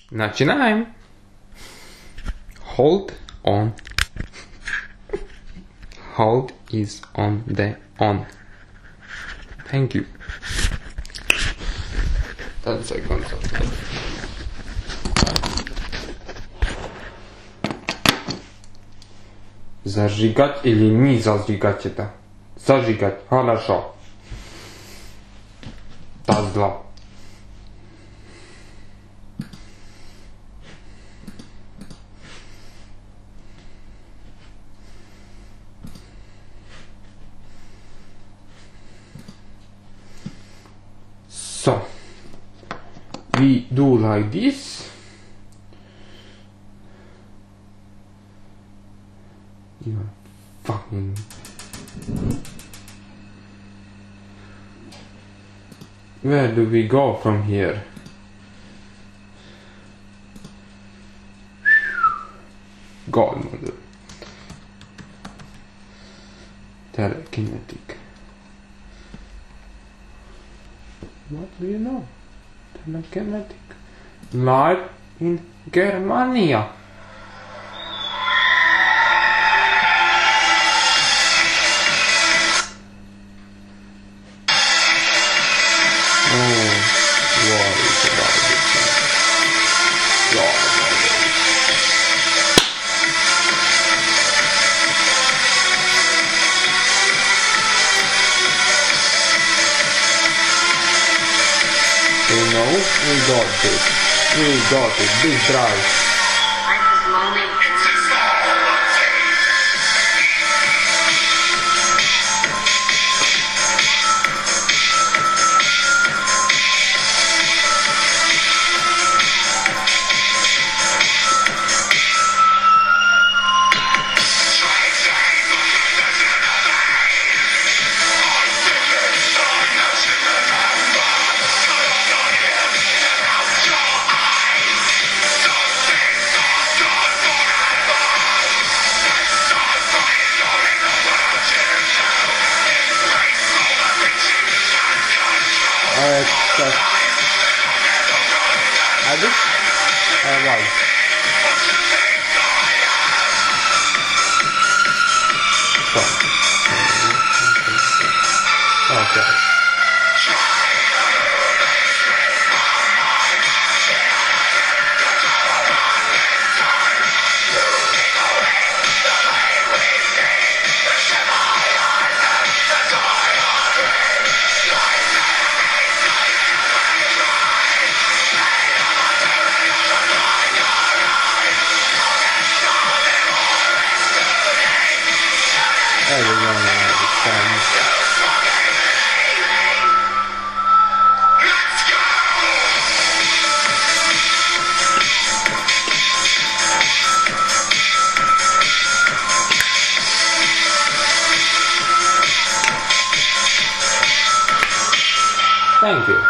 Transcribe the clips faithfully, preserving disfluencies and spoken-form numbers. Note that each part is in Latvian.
Начинаем. Hold on. Hold is on the on. Thank you. ten seconds. Зажигать или не зажигать это? Зажигать. Хорошо. Тазла. So, we do like this. You fucking. Where do we go from here? Godmother. Telekinetic. What do you know? Telekinetic. Live in Germania. We got this. We got it. Big drive. Hadi. Vay. Okay. Everyone understands. Thank you.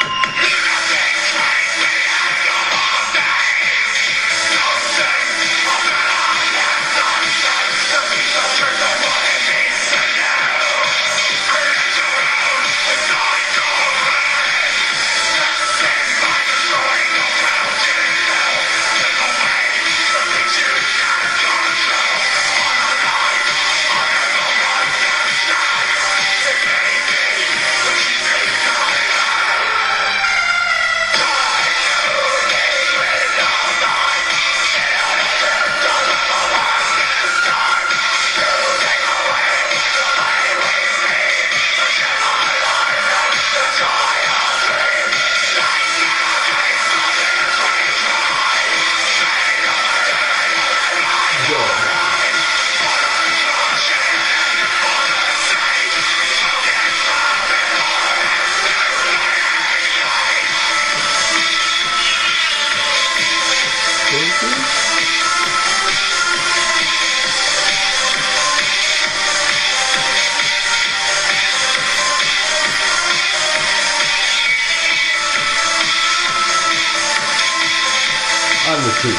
I'm the chief.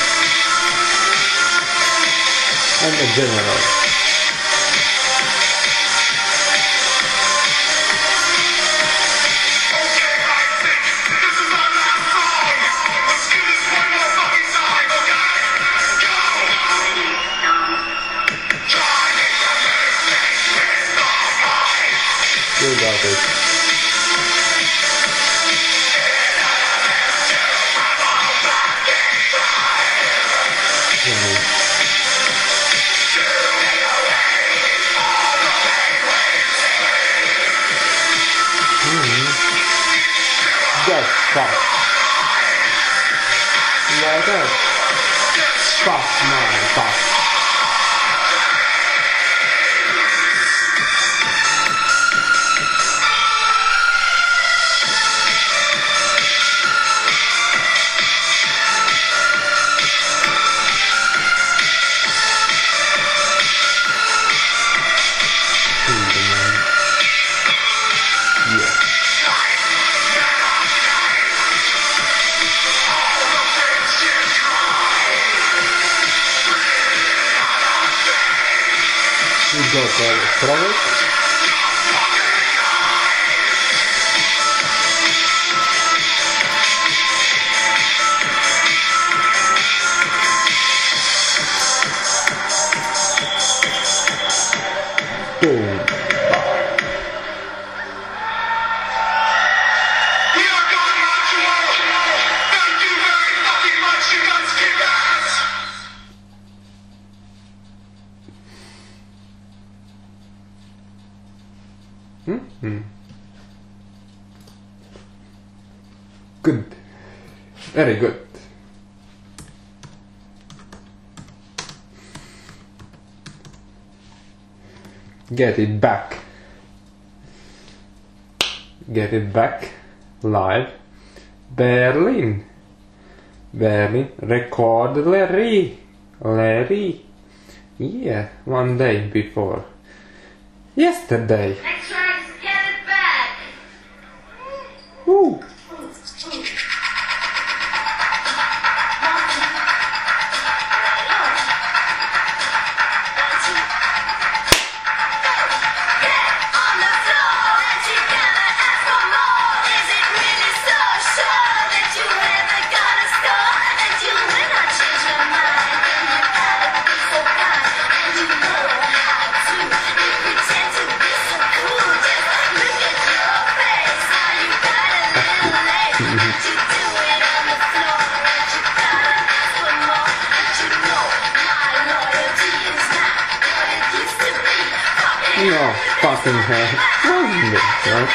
I'm the general. Okay, I think this is our last song. Let's give this one more it. Just fuck. Yeah, that. Fuck my fuck. Go throw it. Boom. Hmm. Good. Very good. Get it back. Get it back. Live. Berlin. Berlin. Record Larry. Larry. Yeah, one day before. Yesterday. Ooh. No fucking hell. Wasn't it, right?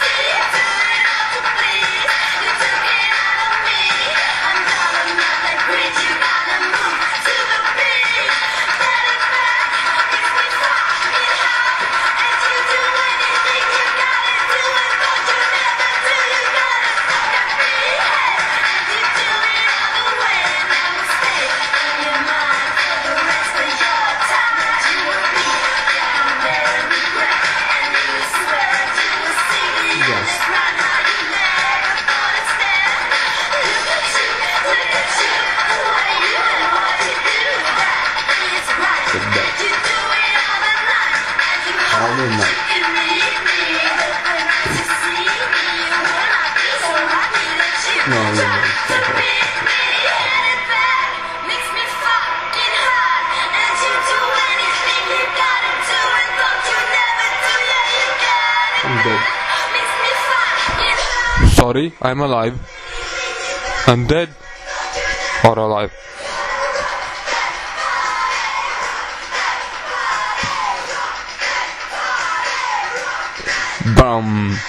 All the night. No, no, no. I'm dead. Sorry, I'm alive. I'm dead. Or alive. Bum.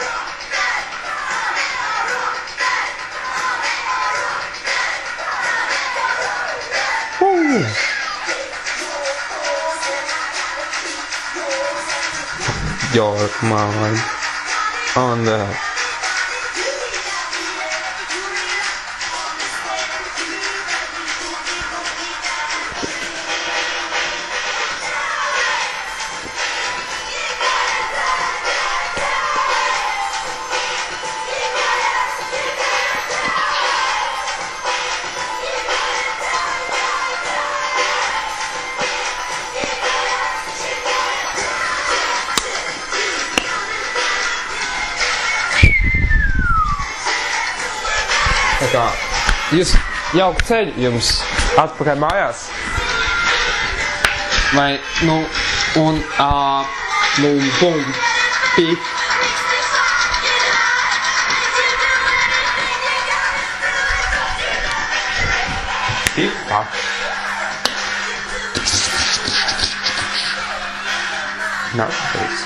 Ooh. Your mind on the Tā kā jūs jauku ceļu jums atpakaļ mājās. Vai, nu, un, ā, bum, bum, pik, Tick-tock. Nākamais.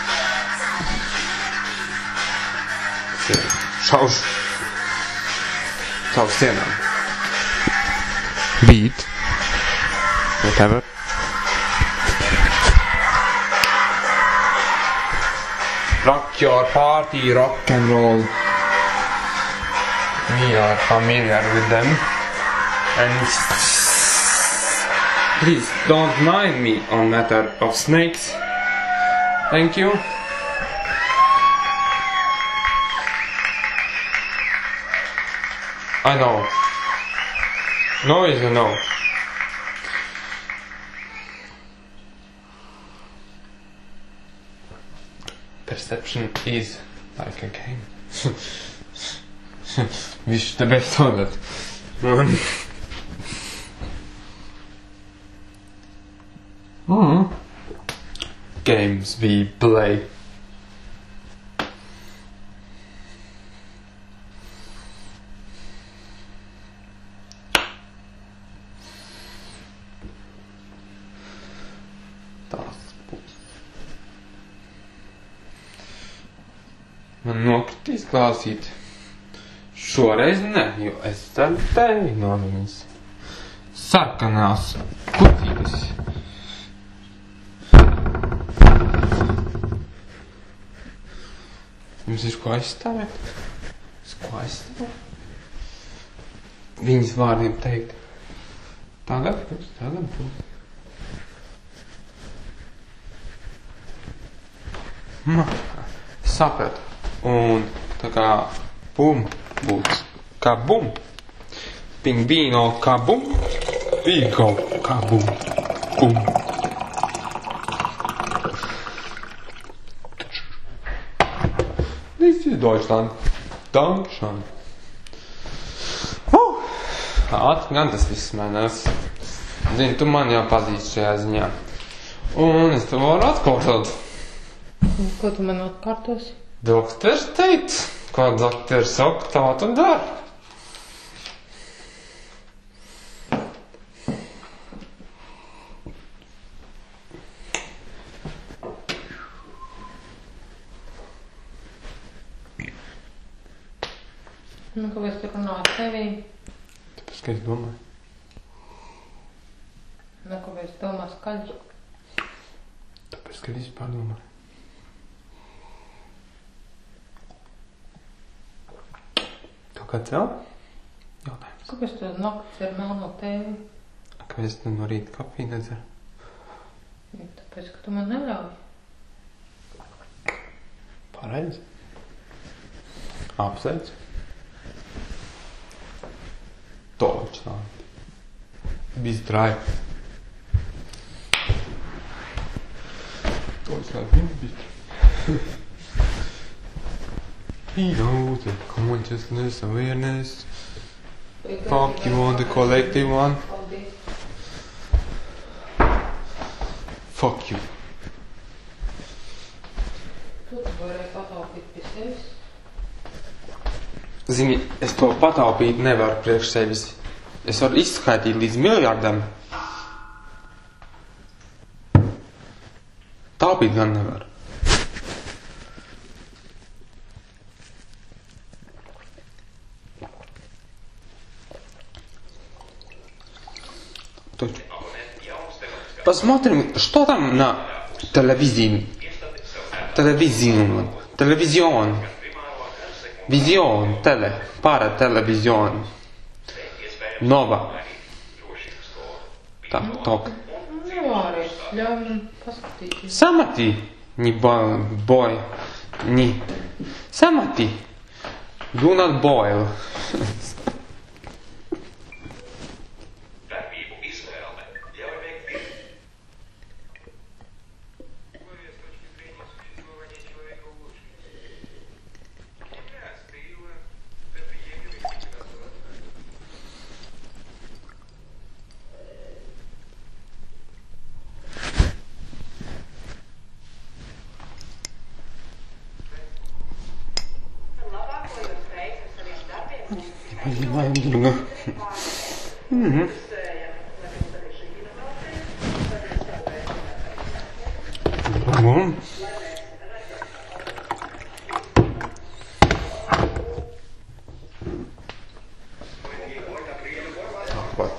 Šauš. Caur sienām. Beat. Whatever. Rock your party, rock and roll. We are familiar with them. And please don't mind me on matter of snakes. Thank you. I know. No is a no. Perception is like a game. Wish the best on it. mm. Games we play. Man nokritīs klāsīt. Šoreiz ne, jo es ceru tevi no viņas sarkanās kutītes. Jums ir ko aizstāvēt? Es ko aizstāvēt? Viņas vārdiem teikt. Tagad, tagad, tagad. Ma, sapratu. Un tā kā bum būs kā bum. Pingvīno kā bum. Vigo kā bum. Bum. This is Deutschland. Dankeschön. Uh, ātri gan tas viss mainās. Zini, tu man jau pazīsti šajā ziņā. Un es tev varu atkārtot. Ko tu man atkārtosi? Doktors teica, ko doktors saka, tā tu dari. Nu, kāpēc tu runā ar tevī? Tāpēc, ka es domāju. Nu, kāpēc tu domā skaļi? Tāpēc, ka vispār domāju. Kāds vēl? Jautājums. Kāpēc tu naktis ir melno tēvi? Kāpēc es no rīta kafiju nedzeru? Ja, tāpēc, ka tu man neļauj. Pareizi. Apsveic. Deutschland. Bis drei. Deutschland bis drei. He knows the consciousness, awareness. Fuck you on the collective one. Fuck you. Tu varēji pataupīt pie sevis? Zini, es to pataupīt nevaru priekš sevis. Es varu izskaitīt līdz miljardam. Taupīt gan nevaru. Посмотрим, что там на телевизии. Телевизион. Телевизион. Визион. Теле. Пара телевизион. Нова. Так, так. Nu, arī ļauj man paskatīties. Samati. Не boil. Не. Samati. Do not boil. Mhm. Bom. What?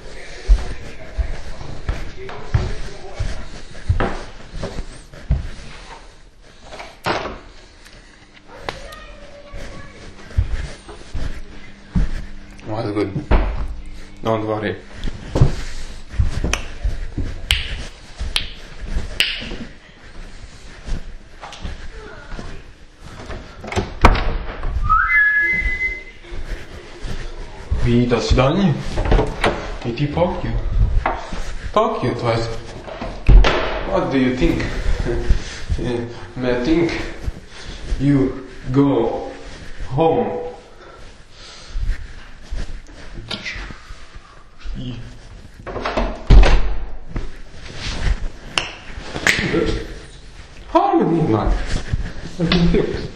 Was good. Don't worry. И до свидания. Иди покью. Покью, то есть. What do you think? I think you go home. Harmony, man. Jag kan inte upp.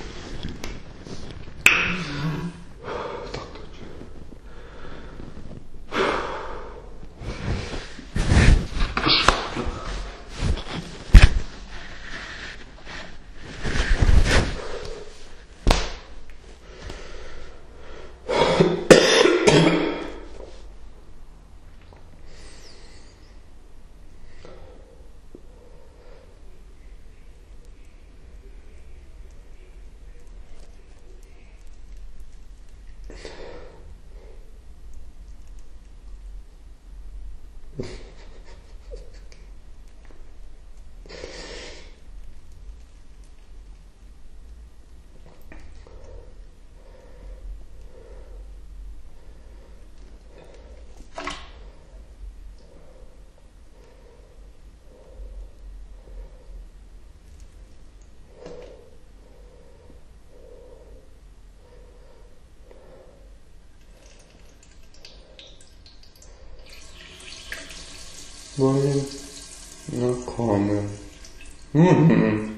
Блин, знакомый. Mm-hmm.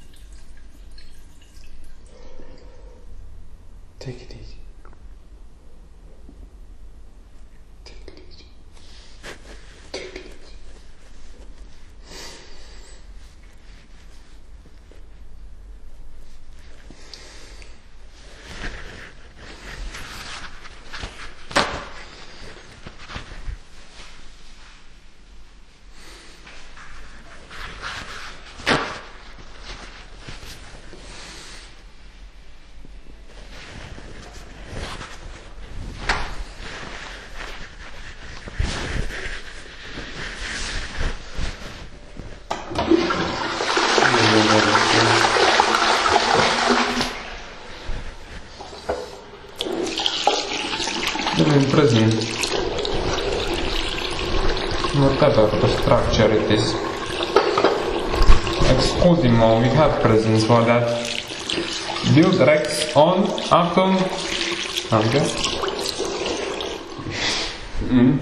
Take it easy. Take it easy. Take it easy. Present. Whatever the structure it is. Excusimo, we have presents for that. Build Rex on, Achtung. Danke. Mm.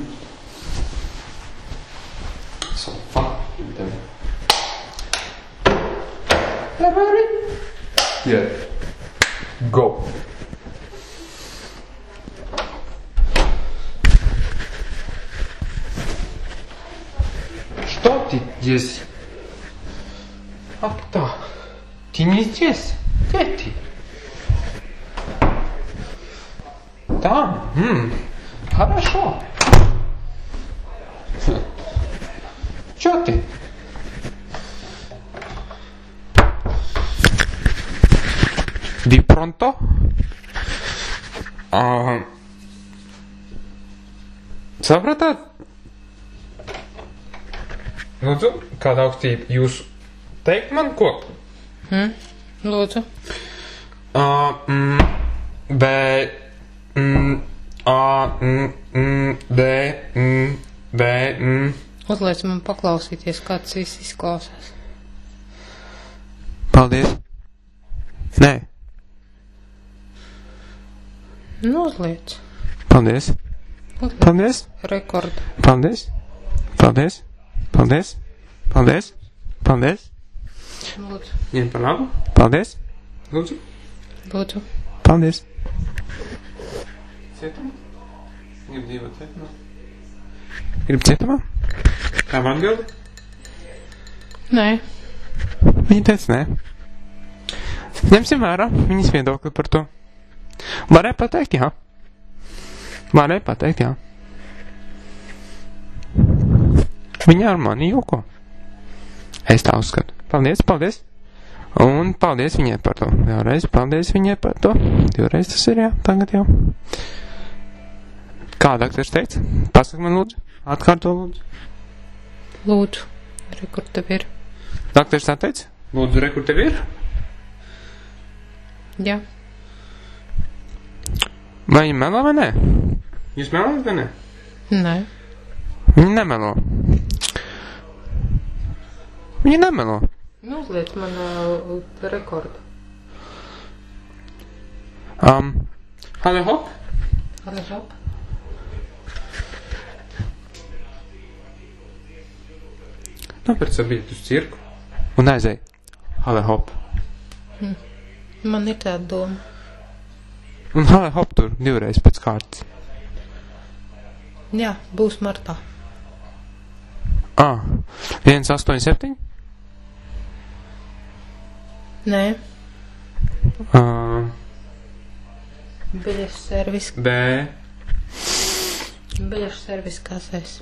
So, fuck them. Yeah. Go. Что ты здесь? А кто? Ты не здесь? Где ты? Там? М-м, хорошо. Чё ты? Di pronto? Uh, Sapratāt? Lūdzu, kāda augstība jūs teikt man ko? Hmm? Lūdzu. Uh, mm, B, mm, A, mm, mm, D, mm, B, mm. Uzliec man paklausīties, kā tas viss izklausās. Paldies. Nē. Nu, uzliec. Paldies. Uzliec. Paldies. Rekordu. Paldies. Paldies. Paldies. Paldies. Paldies. Lūdzu. Ņem par labu. Paldies. Lūdzu. Lūdzu. Paldies. Cietumā? Gribu dzīvot cietumā? Grib cietumā? Tā man atbildi? Nē. Viņa teica nē. Ņemsim vērā viņas viedokli par to. Varēja pateikt jā. Varēja pateikt jā. Viņa ar mani joko. Es tā uzskatu. Paldies, paldies. Un paldies viņai par to. Vēlreiz paldies viņai par to. Divreiz tas ir jā, tagad jau. Kā dakteris teica? Pasaka man lūdzu. Atkārto lūdzu. Lūdzu. Re, kur tev ir? Dakteris tā teica? Lūdzu, re, kur tev ir? Jā. Vai viņa melo vai nē? Jūs melojat vai nē? Nē. Viņa nemelo. Viņa nemelo. Nu, uzliec man uh, rekordu. Um, Hale hop. Hale hop. Nopēc ar biļeti uz cirku. Un aizēj. Hale hop. Hm. Man ir tāda doma. Un hale hop tur divreiz pēc kārtas. Jā, būs martā. Ah, viens astoņi septiņi? Nē. Uh, Biļešu servis. B. Biļešu servis kasēs.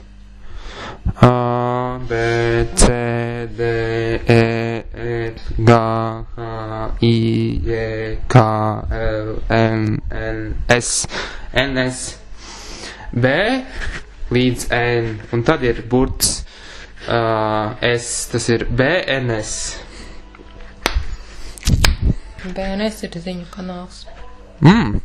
A, B, C, D, E, F, G, H, I, J, K, L, M, N, S, N, S, B līdz N, un tad ir burts uh, S, tas ir B N S. B N S ir ziņu kanāls. Mm.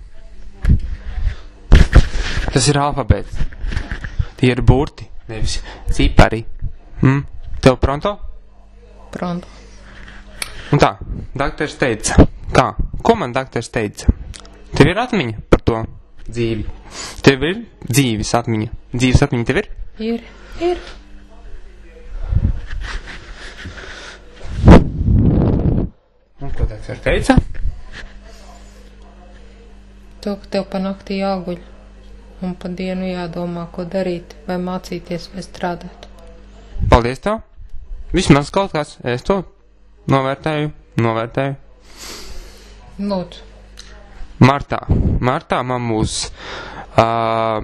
Tas ir alfabēts. Tie ir burti, nevis cipari. Mm. Tev pronto? Pronto. Un tā, dakteris teica. Kā? Ko man dakteris teica? Tev ir atmiņa par to dzīvi? Tev ir dzīves atmiņa? Dzīves atmiņa tev ir? Ir. Ir. Un ko dakteris teica? To, ka tev pa naktī jāguļ. Un pa dienu jādomā, ko darīt, vai mācīties, vai strādāt. Paldies tev. Vismaz kaut kāds. Es to novērtēju, novērtēju. Lūdzu. Martā. Martā man būs uh,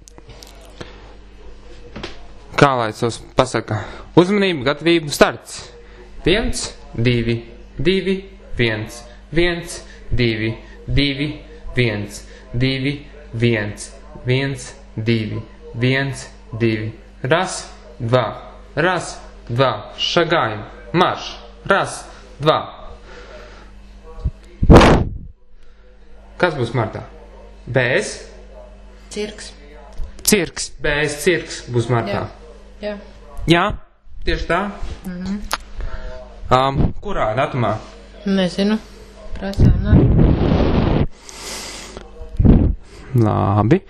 kā lai tos pasaka? Uzmanība, gatavība, starts. Viens, divi, divi, viens, viens, divi, divi, viens, divi, viens, viens, divi, viens, divi, raz, dva, raz, dva, šagājam, marš, raz, dva. Kas būs martā? Bēs? Cirks. Cirks. Bēs cirks būs martā. Jā. Jā. Jā, tieši tā. Mhm. Um, kurā datumā? Nezinu. Prasā, nē. Labi.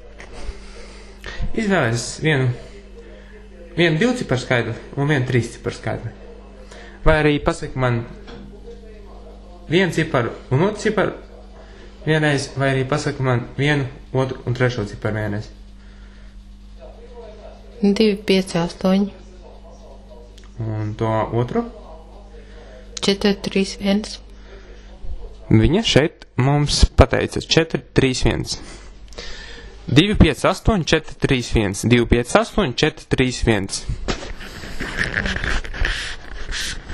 Izvēlēs vienu, vienu divciparu skaidru un vienu trīsciparu skaidru. Vai arī pasaka man vienu ciparu un otru ciparu vienreiz, vai arī pasaka man vienu, otru un trešo ciparu vienreiz. Divi, pieci, astoņi. Un to otru? Četri, trīs, viens. Viņa šeit mums pateica četri, trīs, viens. divi, pieci, astoņi, četri, trīs, viens. divi, pieci, astoņi, četri, trīs, viens.